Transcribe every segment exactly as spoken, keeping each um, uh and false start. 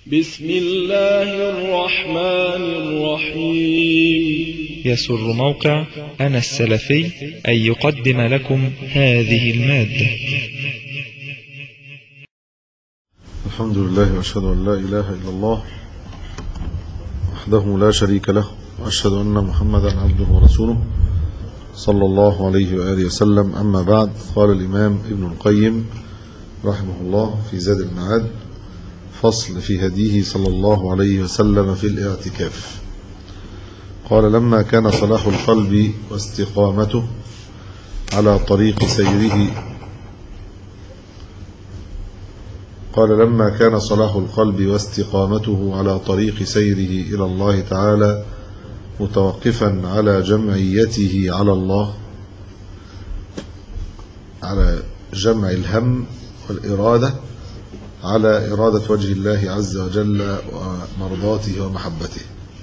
بسم الله الرحمن الرحيم. يسر موقع أنا السلفي أن يقدم لكم هذه المادة. الحمد لله وأشهد أن لا إله إلا الله وحده لا شريك له، وأشهد أن محمدا عبده ورسوله صلى الله عليه وآله وسلم. أما بعد، قال الإمام ابن القيم رحمه الله في زاد المعاد: فصل في هديه صلى الله عليه وسلم في الاعتكاف. قال: لما كان صلاح القلب واستقامته على طريق سيره قال لما كان صلاح القلب واستقامته على طريق سيره إلى الله تعالى متوقفا على جمعيته على الله، على جمع الهم والإرادة على إرادة وجه الله عز وجل ومرضاته ومحبته.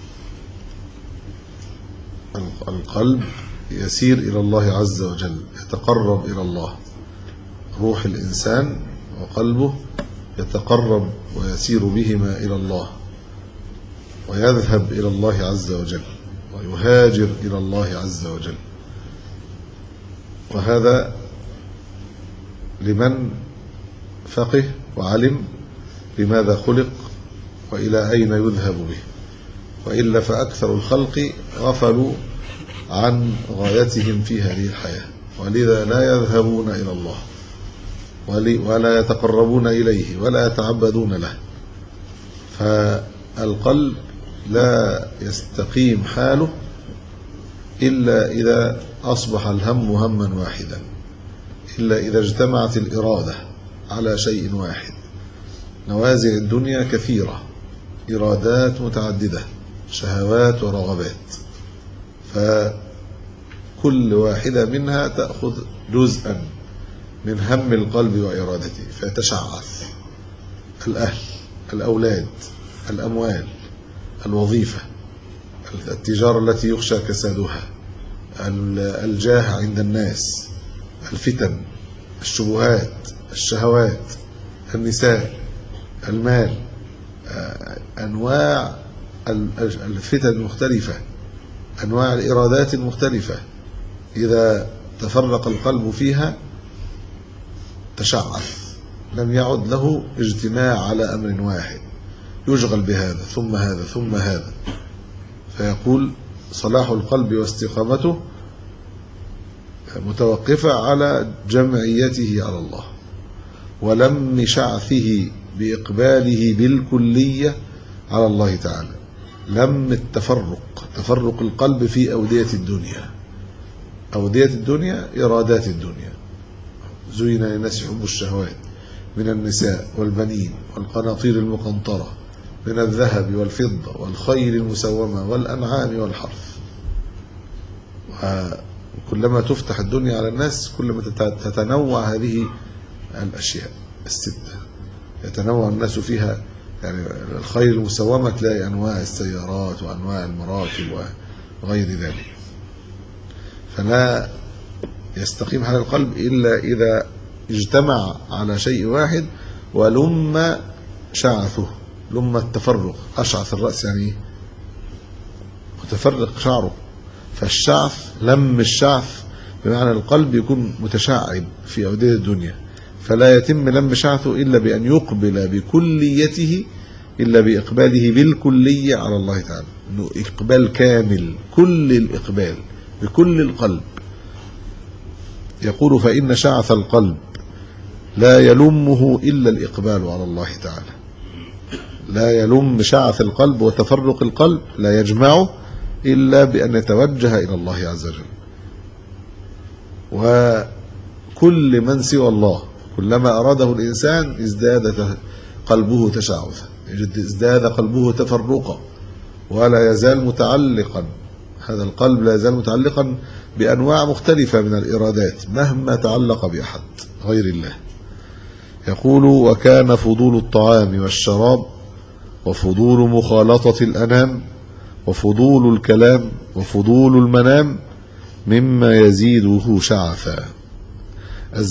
القلب يسير إلى الله عز وجل، يتقرب إلى الله. روح الإنسان وقلبه يتقرب ويسير بهما إلى الله، ويذهب إلى الله عز وجل، ويهاجر إلى الله عز وجل. وهذا لمن فقه وعلم لماذا خلق وإلى أين يذهب به، وإلا فأكثر الخلق غفلوا عن غايتهم في هذه الحياة، ولذا لا يذهبون إلى الله ولا يتقربون إليه ولا يتعبدون له. فالقلب لا يستقيم حاله إلا إذا أصبح الهم هما واحدا، إلا إذا اجتمعت الإرادة على شيء واحد. نوازع الدنيا كثيرة، إرادات متعددة، شهوات ورغبات، فكل واحدة منها تأخذ جزءا من هم القلب وإرادته فيتشعث. الأهل، الأولاد، الأموال، الوظيفة، التجارة التي يخشى كسادها، الجاه عند الناس، الفتن، الشبهات، الشهوات، النساء، المال، أنواع الفتن المختلفة، أنواع الإرادات المختلفة. إذا تفرق القلب فيها تشعث، لم يعد له اجتماع على أمر واحد، يشغل بهذا ثم هذا ثم هذا. فيقول: صلاح القلب واستقامته متوقفة على جمعيته على الله، ولم شعثه بإقباله بالكلية على الله تعالى. لم التفرق، تفرق القلب في أودية الدنيا. أودية الدنيا إرادات الدنيا. زين للناس حب الشهوات من النساء والبنين والقناطير المقنطرة من الذهب والفضة والخيل المسومة والأنعام والحرث. وكلما تفتح الدنيا على الناس كلما تتنوع هذه الأشياء الستة، يتنوع الناس فيها. يعني الخيل المسومة تلاقي أنواع السيارات وأنواع المراكب وغير ذلك. فلا يستقيم حال القلب إلا إذا اجتمع على شيء واحد ولم شعثه. لم التفرق، أشعث الرأس يعني متفرق شعره. فالشعث، لم الشعث بمعنى القلب يكون متشعب في أودية الدنيا، فلا يتم لم شعثه إلا بأن يقبل بكليته، إلا بإقباله بالكلية على الله تعالى، إنه إقبال كامل، كل الإقبال بكل القلب. يقول: فإن شعث القلب لا يلمه إلا الإقبال على الله تعالى. لا يلم شعث القلب وتفرق القلب، لا يجمعه إلا بأن يتوجه إلى الله عز وجل. وكل من سوى الله كلما أراده الإنسان ازداد قلبه تشعثا، ازداد قلبه تفرقا، ولا يزال متعلقا. هذا القلب لا يزال متعلقا بأنواع مختلفة من الإرادات مهما تعلق بأحد غير الله. يقول: وكان فضول الطعام والشراب، وفضول مخالطة الأنام، وفضول الكلام، وفضول المنام مما يزيده شعثا.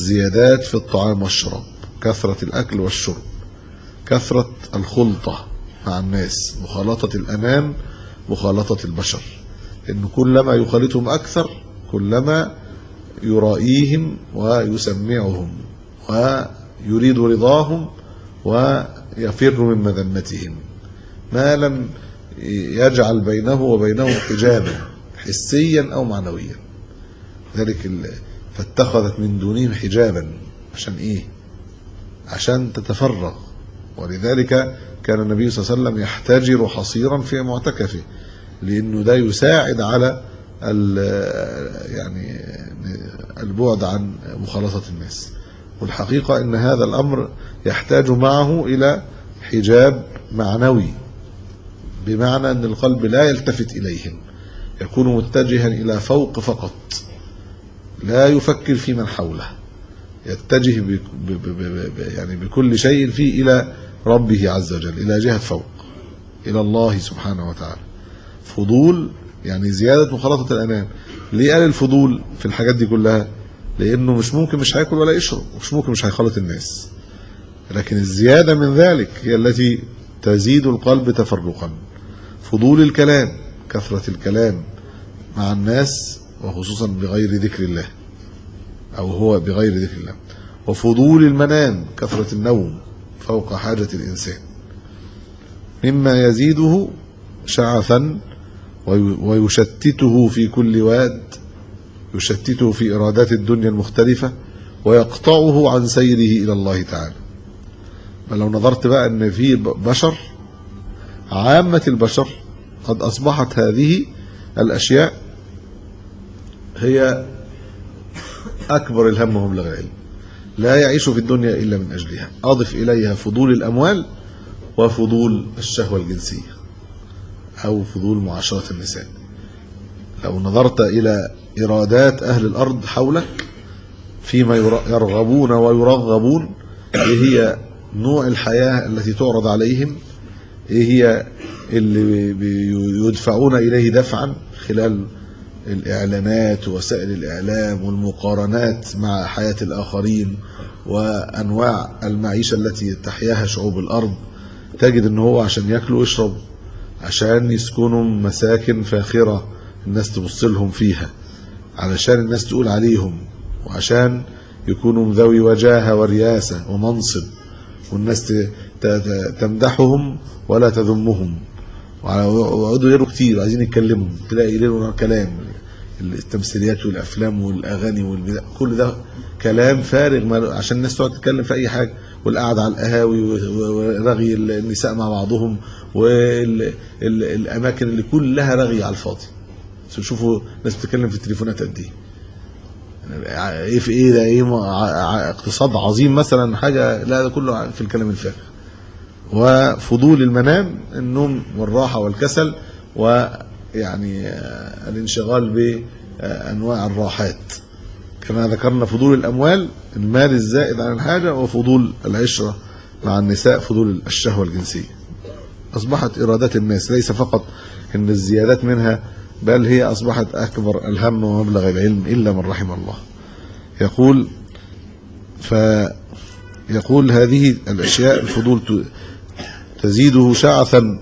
الزيادات في الطعام والشراب، كثرة الأكل والشرب، كثرة الخلطة مع الناس، مخالطة الأنام مخالطة البشر، إن كلما يخالطهم أكثر كلما يرائيهم ويسمعهم ويريد رضاهم ويفر من مذمتهم، ما لم يجعل بينه وبينهم حجابا حسيا أو معنويا. ذلك فاتخذت من دونهم حجابا. عشان إيه؟ عشان تتفرغ. ولذلك كان النبي صلى الله عليه وسلم يحتجر حصيرا في معتكفه، لأنه ده يساعد على يعني البعد عن مخالطة الناس. والحقيقة أن هذا الأمر يحتاج معه إلى حجاب معنوي، بمعنى أن القلب لا يلتفت إليهم، يكون متجها إلى فوق فقط، لا يفكر في من حوله، يتجه ب ب ب يعني بكل شيء فيه إلى ربه عز وجل، إلى جهة فوق، إلى الله سبحانه وتعالى. فضول يعني زيادة مخالطة الأنام. ليه قال الفضول في الحاجات دي كلها؟ لأنه مش ممكن مش هياكل ولا يشرب، مش ممكن مش هيخالط الناس، لكن الزيادة من ذلك هي التي تزيد القلب تفرقا. فضول الكلام، كثرة الكلام مع الناس وخصوصا بغير ذكر الله، أو هو بغير ذكر الله. وفضول المنام، كثرة النوم فوق حاجة الإنسان، مما يزيده شعثا ويشتته في كل واد، يشتته في إرادات الدنيا المختلفة، ويقطعه عن سيره إلى الله تعالى. بل لو نظرت بقى أن في بشر، عامة البشر قد أصبحت هذه الأشياء هي أكبر الهم ومبلغ العلم، لا يعيش في الدنيا إلا من أجلها. أضف إليها فضول الأموال وفضول الشهوة الجنسية أو فضول معاشرة النساء. لو نظرت إلى إرادات أهل الأرض حولك فيما يرغبون ويرغبون، إيه هي نوع الحياة التي تعرض عليهم، إيه هي اللي يدفعون إليه دفعا خلال الإعلانات ووسائل الإعلام والمقارنات مع حياة الآخرين وأنواع المعيشة التي تحياها شعوب الأرض، تجد أنه هو عشان يأكلوا ويشربوا، عشان يسكنوا مساكن فاخرة الناس تبص لهم فيها، علشان الناس تقول عليهم، وعشان يكونوا ذوي وجاهة ورياسة ومنصب، والناس تمدحهم ولا تذمهم، ويقعدوا يروا كتير عايزين يتكلموا، تلاقي لهم كلام، التمثيليات والأفلام والأغاني والبداء، كل ده كلام فارغ عشان الناس تقعد تتكلم في أي حاجة، والقعدة على القهاوي ورغي النساء مع بعضهم والأماكن اللي كلها رغي على الفاضي. شوفوا ناس بتتكلم في التليفونات قد ايه، ايه في ايه ده، ايه اقتصاد عظيم مثلا، حاجة، لا ده كله في الكلام الفارغ. وفضول المنام، النوم والراحة والكسل، ويعني الانشغال بأنواع الراحات. كما ذكرنا فضول الأموال، المال الزائد عن الحاجة، وفضول العشرة مع النساء، فضول الشهوة الجنسية. أصبحت إرادات الناس ليس فقط إن الزيادات منها، بل هي أصبحت أكبر الهم ومبلغ العلم إلا من رحم الله. يقول فيقول هذه الأشياء الفضول تزيده شعثا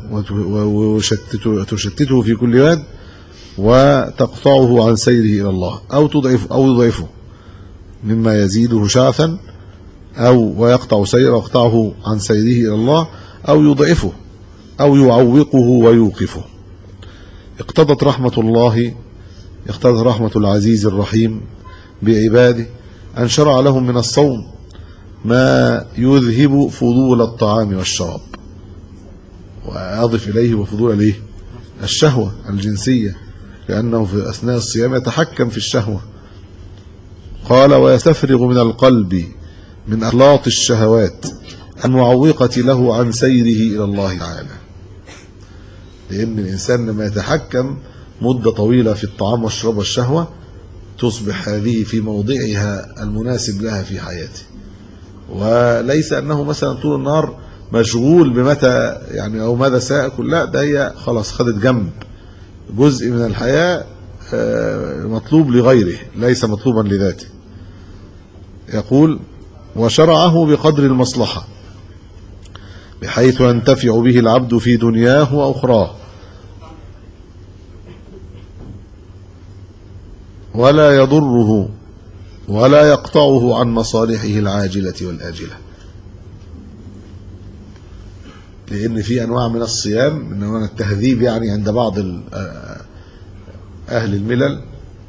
وتشتته في كل واد، وتقطعه عن سيره إلى الله، أو تضعف أو يضعفه، مما يزيده شعثا أو ويقطع سيره ويقطعه عن سيره إلى الله، أو يضعفه أو يعوقه ويوقفه. اقتضت رحمة الله اقتضت رحمة العزيز الرحيم بعباده أن شرع لهم من الصوم ما يذهب فضول الطعام والشراب، وأضف إليه وفضول إليه الشهوة الجنسية، لأنه في أثناء الصيام يتحكم في الشهوة. قال ويستفرغ من القلب من أخلاط الشهوات المعوقة له عن سيره إلى الله تعالى. لأن الإنسان لما يتحكم مدة طويلة في الطعام والشراب والشهوة، تصبح هذه في موضعها المناسب لها في حياته، وليس أنه مثلا طول النهار مشغول بمتى يعني أو ماذا سأكل، لا، ده هي خلاص خدت جنب جزء من الحياة مطلوب لغيره ليس مطلوبا لذاته. يقول وشرعه بقدر المصلحة بحيث ينتفع به العبد في دنياه وأخراه، ولا يضره ولا يقطعه عن مصالحه العاجلة والآجلة. لأن في أنواع من الصيام، من أنواع التهذيب يعني عند بعض أهل الملل،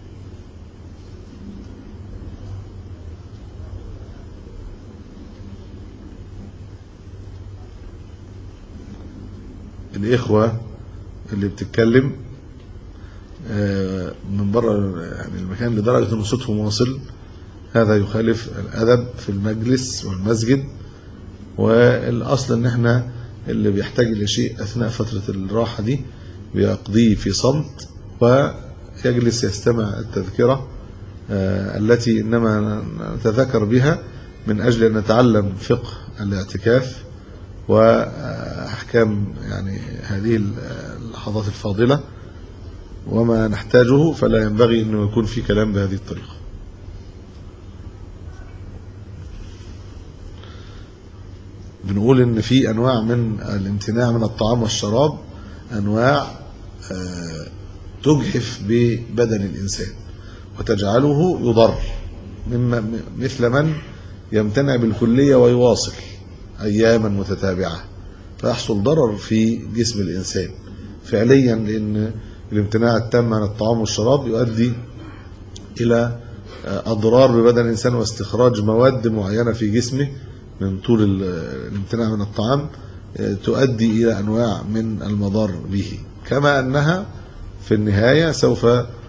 الإخوة اللي بتتكلم من بره يعني المكان لدرجة أن صوتهم واصل، هذا يخالف الأدب في المجلس والمسجد. والأصل أن احنا اللي بيحتاج لشيء أثناء فترة الراحة دي بيقضيه في صمت ويجلس يستمع التذكرة التي إنما نتذكر بها من أجل أن نتعلم فقه الاعتكاف وأحكام يعني هذه اللحظات الفاضلة وما نحتاجه، فلا ينبغي أنه يكون في كلام بهذه الطريقة. بنقول ان في انواع من الامتناع من الطعام والشراب، انواع تجحف ببدن الانسان وتجعله يضر، مما مثل من يمتنع بالكلية ويواصل اياما متتابعة فيحصل ضرر في جسم الانسان فعليا، لان الامتناع التام عن الطعام والشراب يؤدي الى اضرار ببدن الانسان واستخراج مواد معينة في جسمه من طول الامتناع من الطعام تؤدي إلى أنواع من المضار به، كما أنها في النهاية سوف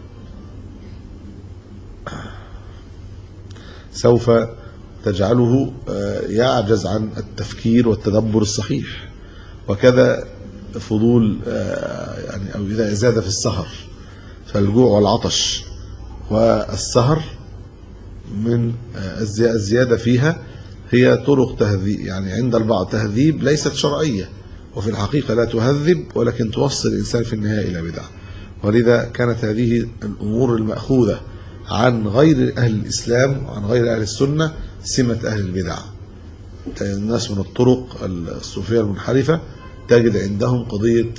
سوف تجعله يعجز عن التفكير والتدبر الصحيح. وكذا فضول يعني أو إذا زاد في السهر، فالجوع والعطش والسهر من الزيادة فيها هي طرق تهذيب، يعني عند البعض تهذيب ليست شرعية وفي الحقيقة لا تهذب، ولكن توصل الإنسان في النهاية إلى بدعة. ولذا كانت هذه الأمور المأخوذة عن غير أهل الإسلام وعن غير أهل السنة سمة أهل البدع. الناس من الطرق الصوفية المنحرفة تجد عندهم قضية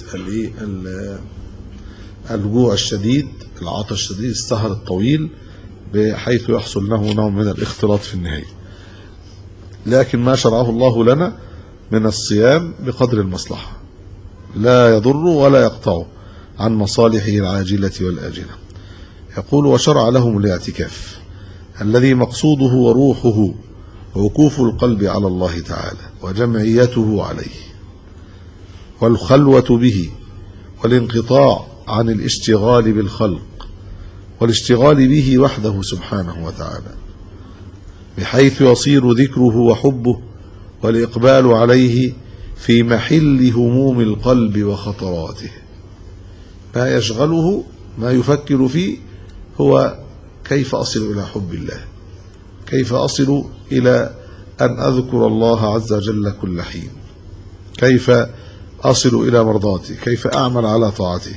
الجوع الشديد، العطش الشديد، السهر الطويل، بحيث يحصل له نوع من الاختلاط في النهاية. لكن ما شرعه الله لنا من الصيام بقدر المصلحة، لا يضر ولا يقطع عن مصالحه العاجلة والآجلة. يقول: وشرع لهم الاعتكاف الذي مقصوده وروحه وقوف القلب على الله تعالى وجمعيته عليه والخلوة به والانقطاع عن الاشتغال بالخلق والاشتغال به وحده سبحانه وتعالى، بحيث يصير ذكره وحبه والإقبال عليه في محل هموم القلب وخطراته. ما يشغله، ما يفكر فيه هو كيف أصل إلى حب الله، كيف أصل إلى أن أذكر الله عز وجل كل حين، كيف أصل إلى مرضاته، كيف أعمل على طاعته.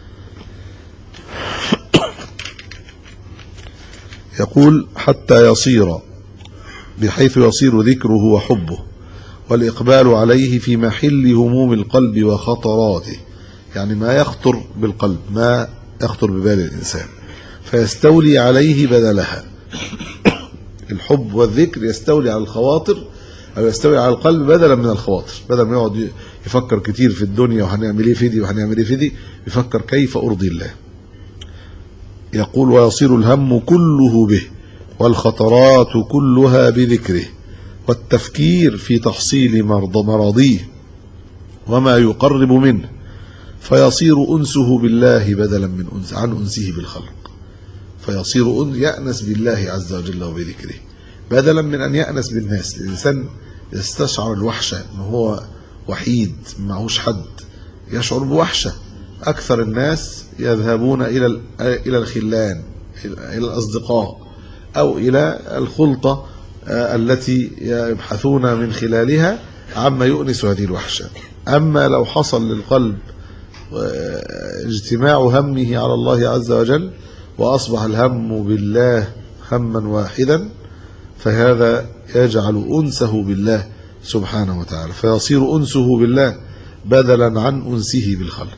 يقول: حتى يصير، بحيث يصير ذكره وحبه والإقبال عليه في محل هموم القلب وخطراته، يعني ما يخطر بالقلب، ما يخطر ببال الإنسان، فيستولي عليه بدلها. الحب والذكر يستولي على الخواطر أو يستولي على القلب بدلا من الخواطر، بدل ما يقعد يفكر كتير في الدنيا وهنعمل ايه في دي وهنعمل ايه في دي، يفكر كيف أرضي الله. يقول: ويصير الهم كله به والخطرات كلها بذكره والتفكير في تحصيل مراضيه وما يقرب منه، فيصير أنسه بالله بدلا من أنس عن أنسه بالخلق، فيصير أن يأنس بالله عز وجل وبذكره بدلا من أن يأنس بالناس. الإنسان يستشعر الوحشة، أنه هو وحيد معهوش حد، يشعر بوحشة. أكثر الناس يذهبون إلى إلى الخلان، إلى الأصدقاء، أو إلى الخلطة التي يبحثون من خلالها عما يؤنس هذه الوحشة. أما لو حصل للقلب اجتماع همه على الله عز وجل وأصبح الهم بالله هما واحدا، فهذا يجعل أنسه بالله سبحانه وتعالى، فيصير أنسه بالله بدلا عن أنسه بالخلق،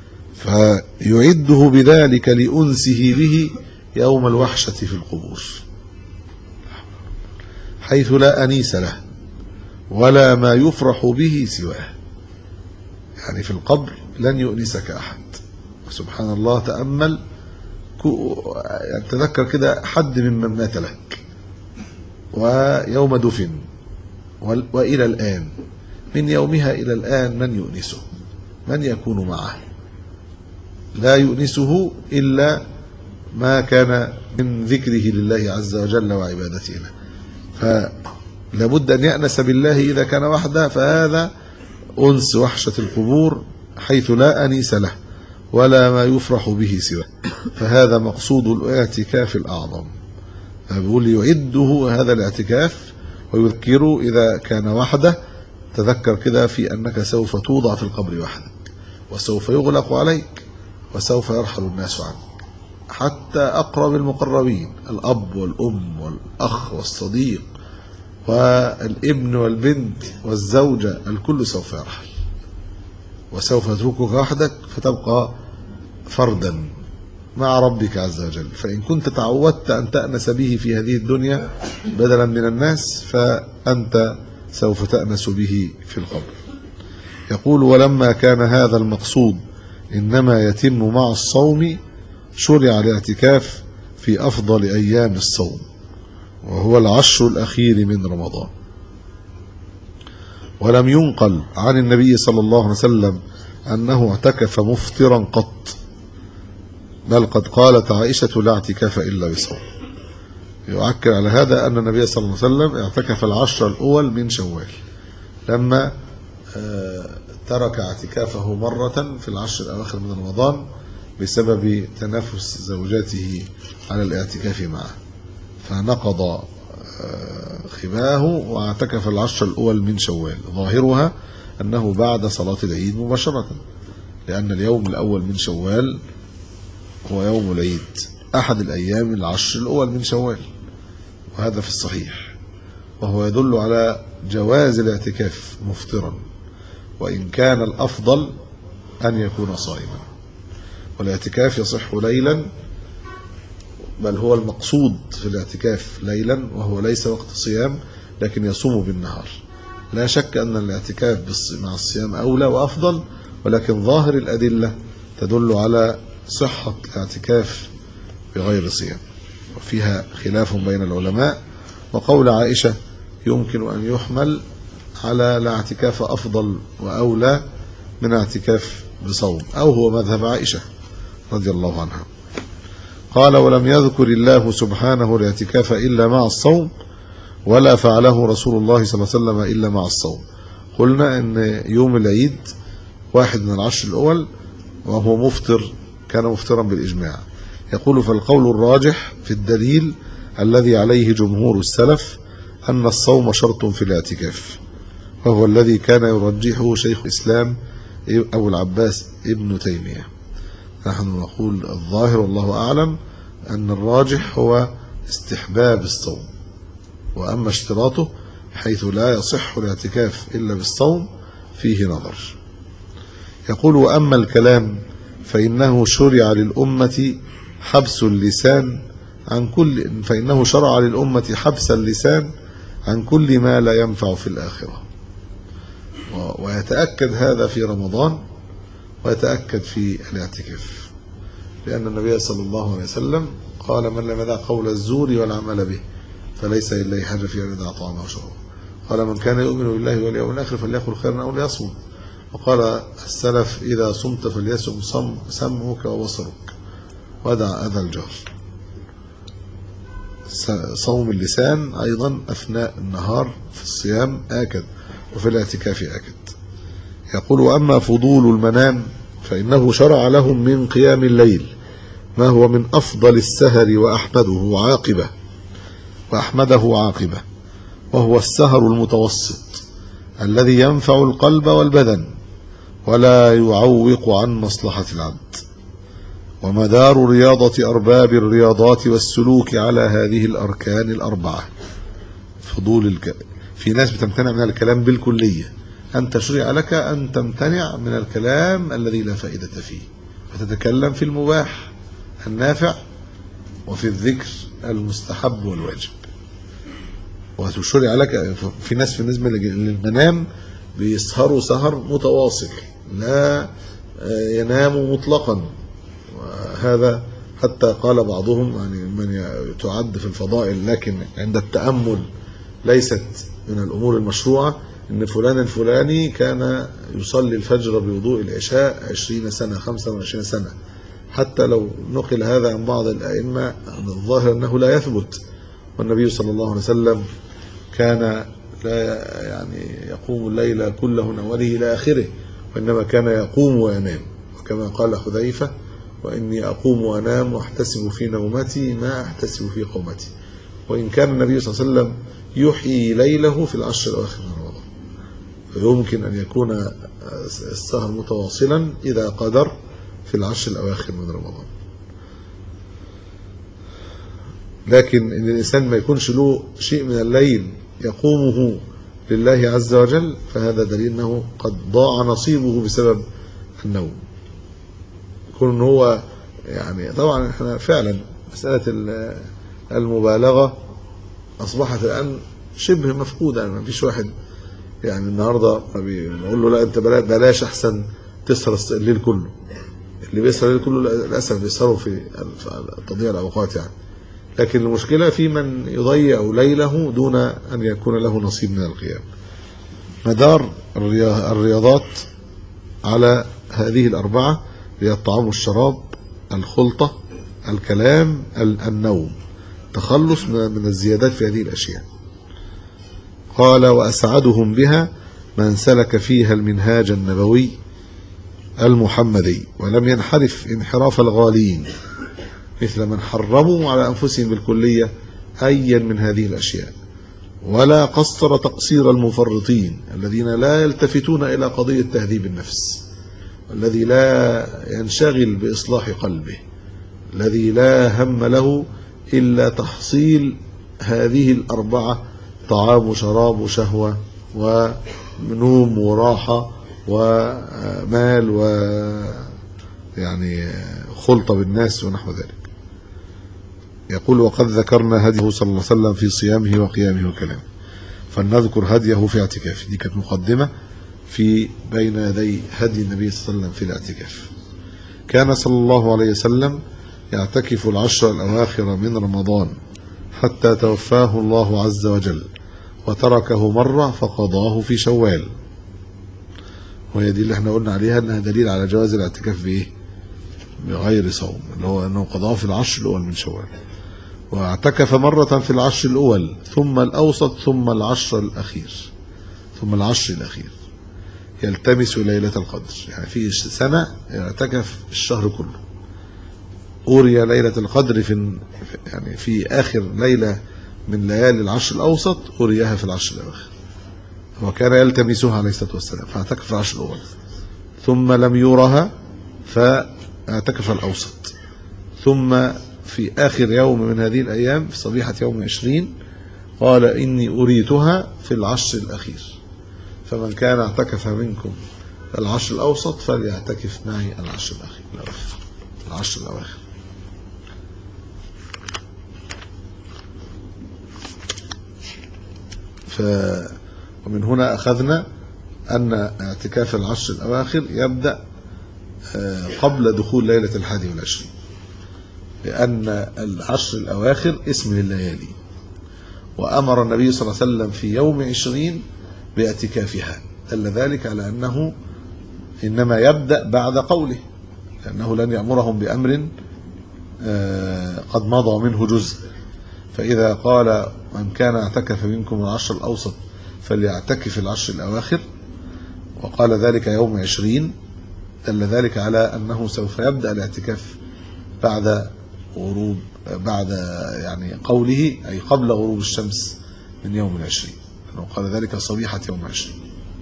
فيعده بذلك لأنسه به يوم الوحشة في القبور، حيث لا أنيس له ولا ما يفرح به سواه. يعني في القبر لن يؤنسك أحد. سبحان الله، تأمل، يعني تذكر كده حد ممن مات لك ويوم دفن وإلى الآن، من يومها إلى الآن من يؤنسه؟ من يكون معه؟ لا يؤنسه إلا ما كان من ذكره لله عز وجل وعبادته له. فلابد أن يأنس بالله إذا كان وحده، فهذا أنس وحشة القبور حيث لا أنيس له ولا ما يفرح به سواه، فهذا مقصود الاعتكاف الأعظم. فبيقول يعده هذا الاعتكاف ويذكره إذا كان وحده. تذكر كده في أنك سوف توضع في القبر وحدك، وسوف يغلق عليك، وسوف يرحل الناس عنك، حتى أقرب المقربين، الأب والأم والأخ والصديق والابن والبنت والزوجة، الكل سوف يرحل، وسوف يتركك وحدك فتبقى فردا مع ربك عز وجل. فإن كنت تعودت أن تأنس به في هذه الدنيا بدلا من الناس، فأنت سوف تأنس به في القبر. يقول: ولما كان هذا المقصود إنما يتم مع الصوم، شرع الاعتكاف في أفضل أيام الصوم، وهو العشر الأخير من رمضان. ولم ينقل عن النبي صلى الله عليه وسلم أنه اعتكف مفطرا قط، بل قد قالت عائشة: لا اعتكاف إلا بصوم. يؤكد على هذا أن النبي صلى الله عليه وسلم اعتكف العشر الأول من شوال، لما ترك اعتكافه مرة في العشر الأواخر من رمضان بسبب تنافس زوجاته على الاعتكاف معه، فنقض خباه واعتكف العشر الأول من شوال، ظاهرها أنه بعد صلاة العيد مباشرة، لأن اليوم الأول من شوال هو يوم العيد، أحد الأيام العشر الأول من شوال، وهذا في الصحيح، وهو يدل على جواز الاعتكاف مفطرا، وإن كان الأفضل أن يكون صائما. والاعتكاف يصح ليلا، بل هو المقصود في الاعتكاف ليلا، وهو ليس وقت صيام لكن يصوم بالنهار. لا شك أن الاعتكاف مع الصيام أولى وأفضل، ولكن ظاهر الأدلة تدل على صحة الاعتكاف بغير صيام، وفيها خلاف بين العلماء. وقول عائشة يمكن أن يحمل على لا اعتكاف أفضل وأولى من اعتكاف بصوم، أو هو مذهب عائشة رضي الله عنها. قال: ولم يذكر الله سبحانه الاعتكاف إلا مع الصوم، ولا فعله رسول الله صلى الله عليه وسلم إلا مع الصوم. قلنا أن يوم العيد واحد من العشر الأول، وهو مفطر، كان مفطرا بالإجماع. يقول: فالقول الراجح في الدليل الذي عليه جمهور السلف أن الصوم شرط في الاعتكاف، وهو الذي كان يرجحه شيخ الإسلام أبو العباس ابن تيمية. نحن نقول الظاهر والله أعلم أن الراجح هو استحباب الصوم، وأما اشتراطه حيث لا يصح الاعتكاف إلا بالصوم فيه نظر. يقول: وأما الكلام فإنه شرع للأمة حبس اللسان عن كل فإنه شرع للأمة حبس اللسان عن كل ما لا ينفع في الآخرة. ويتأكد هذا في رمضان، ويتأكد في الاعتكاف، لأن النبي صلى الله عليه وسلم قال: من لم يدع قول الزور والعمل به فليس لله حاجة في أن يدع طعامه وشرابه. قال: من كان يؤمن بالله واليوم الآخر فليقل خيرا أو ليصمت. وقال السلف: إذا صمت فليصم صم سمعك وبصرك ودع أذى الجهر. صوم اللسان أيضا أثناء النهار في الصيام آكد، وفي الاعتكاف آكد. يقول: وأما فضول المنام فإنه شرع لهم من قيام الليل ما هو من أفضل السهر وأحمده عاقبة وأحمده عاقبة وهو السهر المتوسط الذي ينفع القلب والبدن ولا يعوق عن مصلحة العبد. ومدار رياضة أرباب الرياضات والسلوك على هذه الأركان الأربعة. فضول الك... في ناس بتمتنع من الكلام بالكلية. أنت شرع لك أن تمتنع من الكلام الذي لا فائدة فيه، فتتكلم في المباح النافع وفي الذكر المستحب والواجب. وتشرع لك في ناس بالنسبة للمنام بيسهروا سهر متواصل لا ينام مطلقا، وهذا حتى قال بعضهم يعني من تعد في الفضائل لكن عند التأمل ليست من الأمور المشروعة، إن فلان الفلاني كان يصلي الفجر بوضوء العشاء عشرين سنة خمسة وعشرين سنة، حتى لو نقل هذا عن بعض الأئمة الظاهر أنه لا يثبت. والنبي صلى الله عليه وسلم كان لا يعني يقوم الليل كله من أوله إلى آخره، وإنما كان يقوم وينام، وكما قال حذيفة وإني أقوم وأنام وأحتسب في نومتي ما أحتسب في قومتي. وإن كان النبي صلى الله عليه وسلم يحيي ليله في العشر الأواخر من رمضان، فيمكن أن يكون السهر متواصلا إذا قدر في العشر الأواخر من رمضان. لكن إن الإنسان ما يكونش له شيء من الليل يقومه لله عز وجل، فهذا دليل أنه قد ضاع نصيبه بسبب النوم. يكون هو يعني طبعا احنا فعلا مسألة المبالغة أصبحت الآن شبه مفقودة. ما فيش واحد يعني النهاردة بيقول له لا أنت بلاش أحسن تسهر الليل كله. اللي بيسهر الليل كله للأسف بيسهروا في تضييع الأوقات يعني. لكن المشكلة في من يضيع ليله دون أن يكون له نصيب من القيام. مدار الرياضات على هذه الأربعة هي الطعام والشراب، الخلطة، الكلام، النوم، تخلص من الزيادات في هذه الأشياء. قال وأسعدهم بها من سلك فيها المنهاج النبوي المحمدي ولم ينحرف انحراف الغالين، مثل من حرموا على أنفسهم بالكلية أيا من هذه الأشياء، ولا قصر تقصير المفرطين الذين لا يلتفتون إلى قضية تهذيب النفس، الذي لا ينشغل بإصلاح قلبه، الذي لا هم له إلا تحصيل هذه الأربعة: طعام وشراب وشهوة ونوم وراحة ومال ويعني خلطة بالناس ونحو ذلك. يقول وقد ذكرنا هديه صلى الله عليه وسلم في صيامه وقيامه وكلامه، فلنذكر هديه في اعتكافه. دي كانت مقدمة في بين يدي هدي النبي صلى الله عليه وسلم في الاعتكاف. كان صلى الله عليه وسلم يعتكف العشر الأواخر من رمضان حتى توفاه الله عز وجل، وتركه مرة فقضاه في شوال. وهي دي اللي احنا قلنا عليها انها دليل على جواز الاعتكاف بايه؟ بغير صوم، اللي هو انه قضاه في العشر الاول من شوال. واعتكف مرة في العشر الاول ثم الاوسط ثم العشر الاخير ثم العشر الاخير يلتمس ليلة القدر. يعني في سنة يعتكف الشهر كله، أوري ليلة القدر في يعني في آخر ليلة من ليالي العشر الأوسط أوريها في العشر الأواخر، وكان يلتمسها عليه الصلاة والسلام، فاعتكف العشر الأول ثم لم يرها فاعتكف الأوسط، ثم في آخر يوم من هذه الأيام في صبيحة يوم عشرين قال إني أريتها في العشر الأخير، فمن كان اعتكف منكم العشر الأوسط فليعتكف معي العشر الأخير العشر الأواخر. ف ومن هنا أخذنا أن اعتكاف العشر الأواخر يبدأ قبل دخول ليلة الحادي والعشرين، لأن العشر الأواخر اسم لليالي، وأمر النبي صلى الله عليه وسلم في يوم عشرين باعتكافها، دل ذلك على أنه إنما يبدأ بعد قوله، لأنه لن يأمرهم بأمر قد مضى منه جزء. فإذا قال من كان اعتكف منكم العشر الأوسط فليعتكف العشر الأواخر وقال ذلك يوم عشرين، دل ذلك على أنه سوف يبدأ الاعتكاف بعد غروب بعد يعني قوله، أي قبل غروب الشمس من يوم العشرين، لأنه قال ذلك صبيحة يوم عشرين.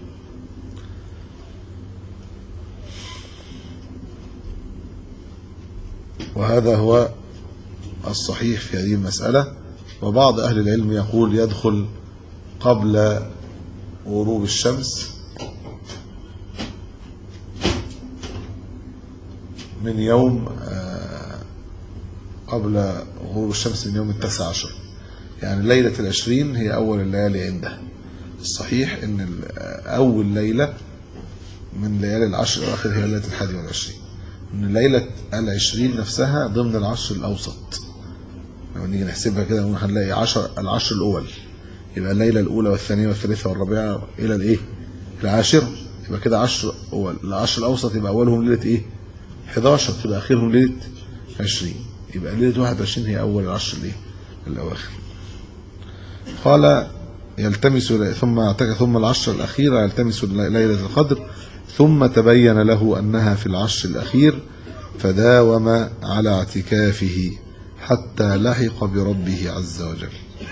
وهذا هو الصحيح في هذه المسألة. وبعض أهل العلم يقول يدخل قبل غروب الشمس من يوم قبل غروب الشمس من يوم التاسع عشر، يعني ليلة العشرين هي أول الليالي عنده. الصحيح أن أول ليلة من ليالي العشر الأواخر هي ليلة الحادي والعشرين، أن ليلة العشرين نفسها ضمن العشر الأوسط. لما نيجي نحسبها كده هنلاقي عشر العشر الأول، يبقى الليلة الأولى والثانية والثالثة والرابعة إلى الإيه؟ العاشرة، يبقى كده عشر أول. العشر الأوسط يبقى أولهم ليلة إيه؟ حداشر، تبقى آخرهم ليلة عشرين، يبقى ليلة واحد وعشرين هي أول العشر الإيه؟ الأواخر. قال يلتمس ثم اعتكف ثم العشر الأخيرة يلتمس ليلة القدر، ثم تبين له أنها في العشر الأخير فداوم على اعتكافه حتى لحق بربه عز وجل.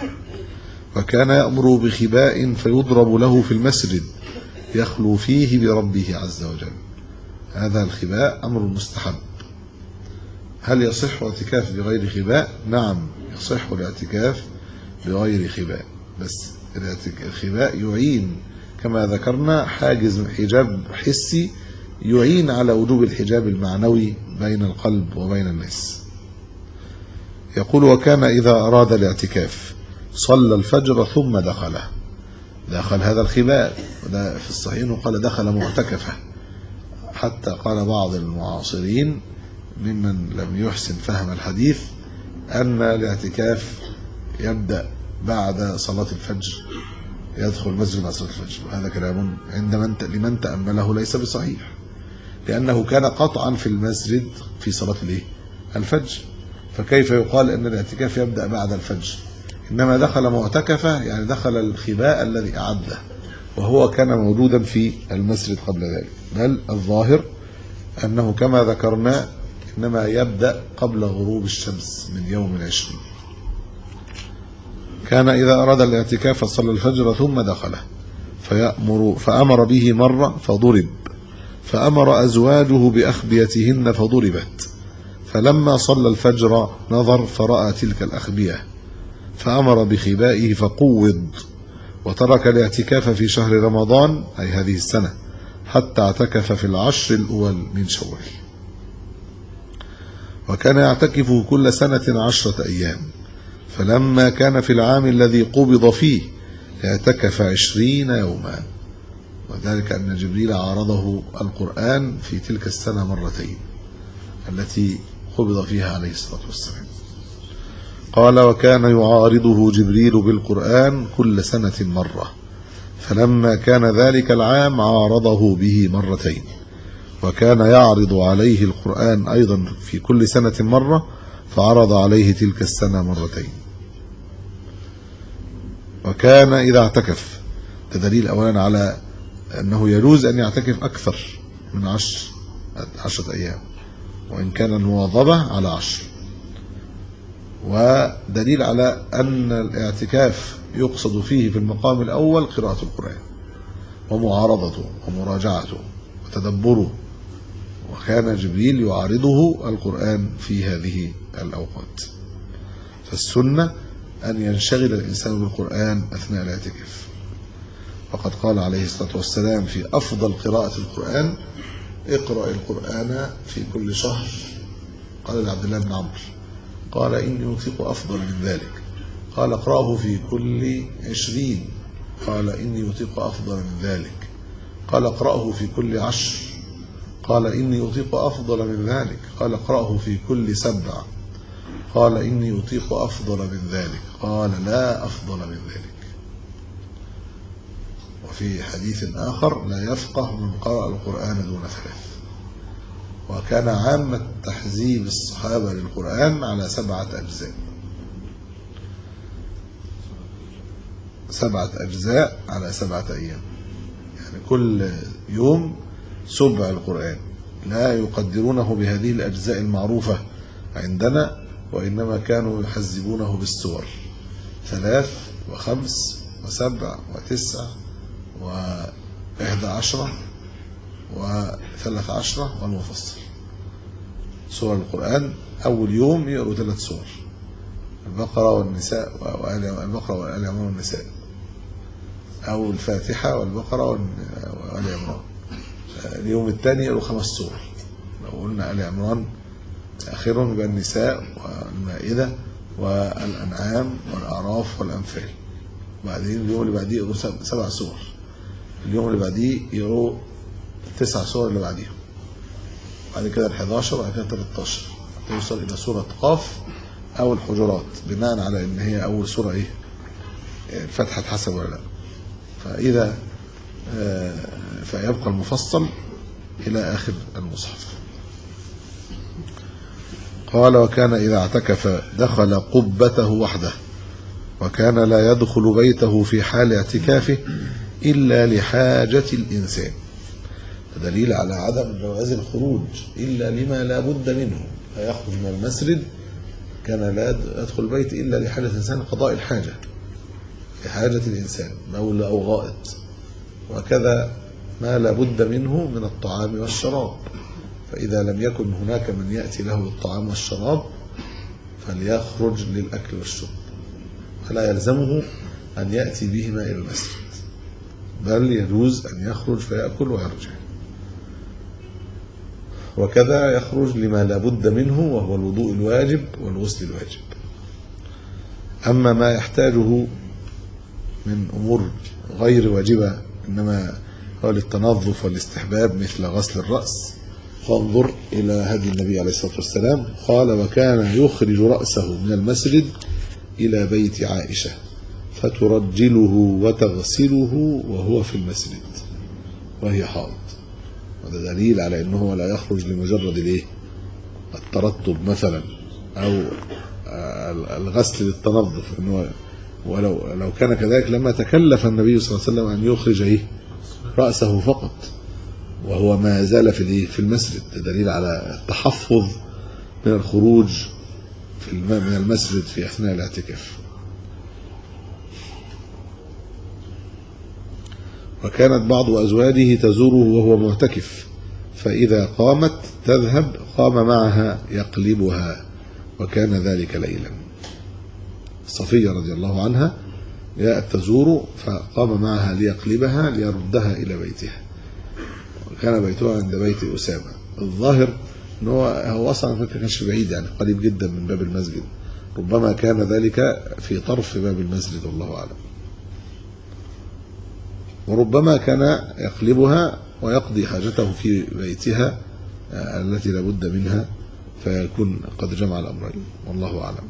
وكان يأمر بخباء فيضرب له في المسجد يخلو فيه بربه عز وجل. هذا الخباء أمر مستحب. هل يصح الاعتكاف بغير خباء؟ نعم، يصح الاعتكاف بغير خباء، بس الخباء يعين كما ذكرنا حاجز حجاب حسي يعين على وجوب الحجاب المعنوي بين القلب وبين الناس. يقول وكان إذا أراد الاعتكاف صلى الفجر ثم دخله. دخل هذا الخباء، وده في الصحيح قال دخل معتكفه، حتى قال بعض المعاصرين ممن لم يحسن فهم الحديث أن الاعتكاف يبدأ بعد صلاة الفجر، يدخل المسجد بعد صلاة الفجر، وهذا كلام عند من لمن تأمله ليس بصحيح، لأنه كان قطعا في المسجد في صلاة الفجر، فكيف يقال أن الاعتكاف يبدأ بعد الفجر؟ إنما دخل معتكفة، يعني دخل الخباء الذي أعده، وهو كان موجودا في المسجد قبل ذلك. بل الظاهر أنه كما ذكرنا إنما يبدأ قبل غروب الشمس من يوم العشرين. كان إذا أراد الاعتكاف صلى الفجر ثم دخله فيأمر فأمر به مرة فضرب، فأمر أزواجه بأخبيتهن فضربت، فلما صلى الفجر نظر فرأى تلك الأخبية فأمر بخبائه فقوض، وترك الاعتكاف في شهر رمضان أي هذه السنة حتى اعتكف في العشر الأول من شوال. وكان يعتكف كل سنة عشرة أيام، فلما كان في العام الذي قبض فيه اعتكف عشرين يوما، وذلك أن جبريل عارضه القرآن في تلك السنة مرتين التي قبض فيها عليه الصلاة والسلام. قال وكان يعارضه جبريل بالقرآن كل سنة مرة، فلما كان ذلك العام عارضه به مرتين، وكان يعرض عليه القرآن أيضا في كل سنة مرة، فعرض عليه تلك السنة مرتين. وكان إذا اعتكف، تدليل أولا على أنه يجوز أن يعتكف أكثر من عشر عشرة أيام، وإن كان المواظبة على عشر، ودليل على أن الاعتكاف يقصد فيه في المقام الأول قراءة القرآن ومعارضته ومراجعته وتدبره، وكان جبريل يعارضه القرآن في هذه الأوقات. فالسنة أن ينشغل الإنسان بالقرآن أثناء الاعتكاف، فقد قال عليه الصلاة والسلام في أفضل قراءة القرآن اقرأ القرآن في كل شهر. قال لعبد الله بن عمرو قال إني أطيق أفضل من ذلك، قال اقرأه في كل عشرين، قال إني أطيق أفضل من ذلك، قال اقرأه في كل عشر، قال إني أطيق أفضل من ذلك، قال اقرأه في كل سبع، قال إني أطيق أفضل من ذلك، قال لا أفضل من ذلك. وفي حديث آخر لا يفقه من قرأ القرآن دون ثلاث. وكان عامة تحزيب الصحابة للقرآن على سبعة أجزاء، سبعة أجزاء على سبعة أيام، يعني كل يوم سبع القرآن، لا يقدرونه بهذه الأجزاء المعروفة عندنا، وإنما كانوا يحزبونه بالسور، ثلاث وخمس وسبع وتسع وإحدى عشرة وثلاث عشرة والمفصل. سور القرآن أول يوم يقروا ثلاث سور، البقرة والنساء وآل البقرة وآل عمران والنساء، أو الفاتحة والبقرة وآل عمران. اليوم الثاني يقولوا خمس سور، لو قلنا آل عمران آخرهم يبقى النساء والمائدة والأنعام والأعراف والأنفال. وبعدين اليوم اللي بعديه يقولوا سبع سور، اليوم اللي بعديه يقولوا تسع سور اللي بعديهم، بعد كده الحداشر وبعد كده تلتاشر، توصل إلى سورة قاف أو الحجرات بناء على إن هي أول سورة إيه الفتحة حسب ولا لا. فإذا فيبقى المفصل إلى آخر المصحف. قال وكان إذا اعتكف دخل قبته وحده، وكان لا يدخل بيته في حال اعتكافه إلا لحاجة الإنسان، دليل على عدم جواز الخروج إلا لما لا بد منه. لا يخرج من المسجد كان لا يدخل البيت إلا لحاجة الإنسان، قضاء الحاجة لحاجة الإنسان بول أو غائط، وكذا ما لا بد منه من الطعام والشراب. فإذا لم يكن هناك من يأتي له بالطعام والشراب فليخرج للأكل والشرب، فلا يلزمه أن يأتي بهما إلى المسجد، بل يجوز أن يخرج فيأكل ويرجع. وكذا يخرج لما لا بد منه وهو الوضوء الواجب والغسل الواجب. أما ما يحتاجه من أمور غير واجبة إنما هو للتنظف والاستحباب مثل غسل الرأس، فانظر إلى هدي النبي عليه الصلاة والسلام. قال وكان يخرج رأسه من المسجد إلى بيت عائشة فترجله وتغسله وهو في المسجد وهي حائض. وهذا دليل على أنه لا يخرج لمجرد الايه الترطب مثلا أو الغسل للتنظف، إنه ولو لو كان كذلك لما تكلف النبي صلى الله عليه وسلم أن يخرج ايه رأسه فقط وهو ما زال في في المسجد. دليل على التحفظ من الخروج في من المسجد في أثناء الاعتكاف. وكانت بعض أزواجه تزوره وهو معتكف، فإذا قامت تذهب قام معها يقلبها، وكان ذلك ليلا. صفية رضي الله عنها جاءت تزور فقام معها ليقلبها ليردها إلى بيتها، وكان بيتها عند بيت أسامة. الظاهر أنه هو أصلا ما كانش بعيد، يعني قريب جدا من باب المسجد، ربما كان ذلك في طرف باب المسجد والله أعلم. وربما كان يقلبها ويقضي حاجته في بيتها التي لابد منها، فيكون قد جمع الأمرين والله أعلم.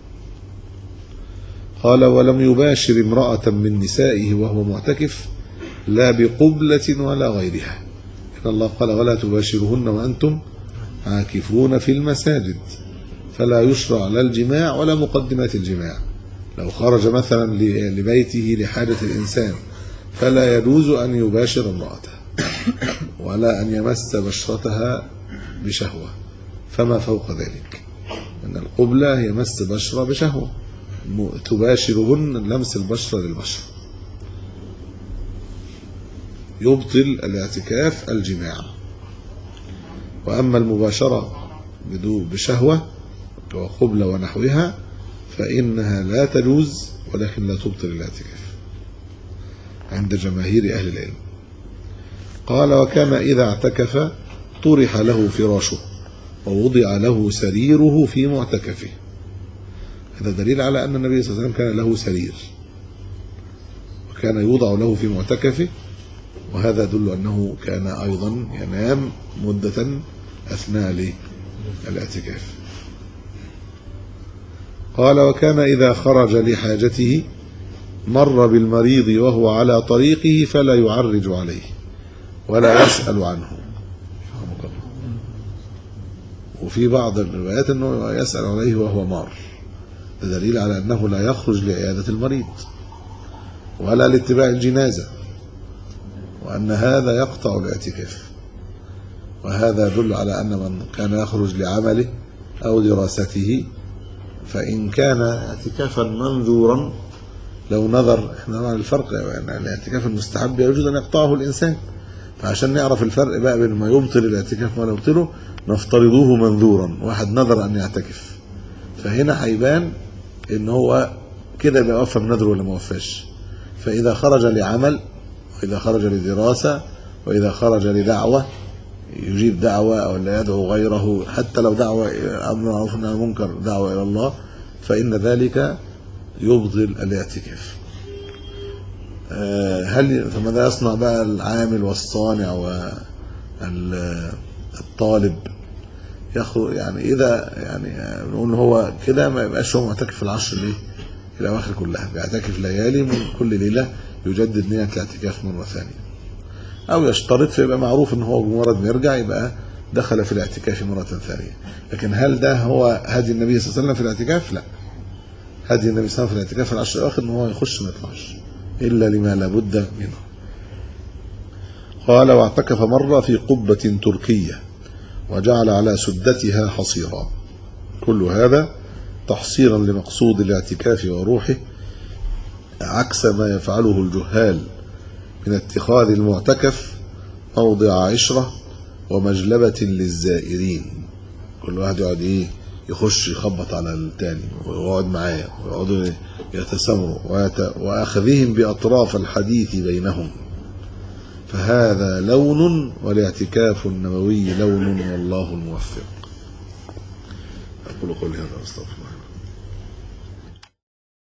قال ولم يباشر امرأة من نسائه وهو معتكف لا بقبلة ولا غيرها، إن الله قال ولا تباشرهن وأنتم عاكفون في المساجد، فلا يشرع لا الجماع ولا مقدمات الجماع. لو خرج مثلا لبيته لحاجة الإنسان فلا يجوز أن يباشر امرأته ولا أن يمس بشرتها بشهوة، فما فوق ذلك. أن القبلة هي مس بشرة بشهوة، تباشرهن لمس البشرة للبشرة. يبطل الاعتكاف الجماع. وأما المباشرة بشهوة وقبلة ونحوها فإنها لا تجوز ولكن لا تبطل الاعتكاف عند جماهير أهل العلم. قال وكان إذا اعتكف طرح له فراشه ووضع له سريره في معتكفه. هذا دليل على أن النبي صلى الله عليه وسلم كان له سرير وكان يوضع له في معتكفه، وهذا يدل أنه كان أيضا ينام مدة أثناء الاعتكاف. قال وكان إذا خرج لحاجته مر بالمريض وهو على طريقه فلا يعرج عليه ولا يسأل عنه. وفي بعض الروايات أنه يسأل عليه وهو مار، دليل على أنه لا يخرج لعيادة المريض ولا لاتباع الجنازة، وأن هذا يقطع الاعتكاف. وهذا يدل على أن من كان يخرج لعمله أو دراسته فإن كان اعتكافا منذورا، لو نظر، احنا نرى الفرق، يعني الاعتكاف المستحب يجوز أن يقطعه الإنسان، فعشان نعرف الفرق بقى بين ما يبطل الاعتكاف وما لا يبطله نفترضوه منذورا، واحد نظر أن يعتكف، فهنا هيبان ان هو كده بيوفى بنذره ولا ما وفاش. فإذا خرج لعمل وإذا خرج لدراسة، وإذا خرج لدعوة يجيب دعوة أو لا يدعو غيره، حتى لو دعوة أمر معروف والنهي عن المنكر، دعوة إلى الله، فإن ذلك يبطل الاعتكاف. هل فماذا يصنع بقى العامل والصانع والطالب؟ يخرج يعني إذا يعني نقول هو كده ما يبقاش هو معتكف في العشر ليه الأواخر كلها، بيعتكف ليالي من كل ليلة يجدد نية الاعتكاف مرة ثانية، أو يشترط فيبقى معروف إن هو بمجرد ما يرجع يبقى دخل في الاعتكاف مرة ثانية. لكن هل ده هو هدي النبي صلى الله عليه وسلم في الاعتكاف؟ لا، هدي النبي صلى الله عليه وسلم في الاعتكاف في العشر الأواخر إن هو يخش ما يطلعش إلا لما لابد منه. قال: واعتكف مرة في قبة تركية وجعل على سدتها حصيرا. كل هذا تحصيرا لمقصود الاعتكاف وروحه، عكس ما يفعله الجهال من اتخاذ المعتكف موضع عشرة ومجلبة للزائرين. كل واحد يقعد ايه يخش يخبط على التاني ويقعد معاه ويقعدوا يتسامروا وأخذهم بأطراف الحديث بينهم، فهذا لون، والاعتكاف النبوي لون، والله الموفق. أقول قولي هذا واستغفر الله.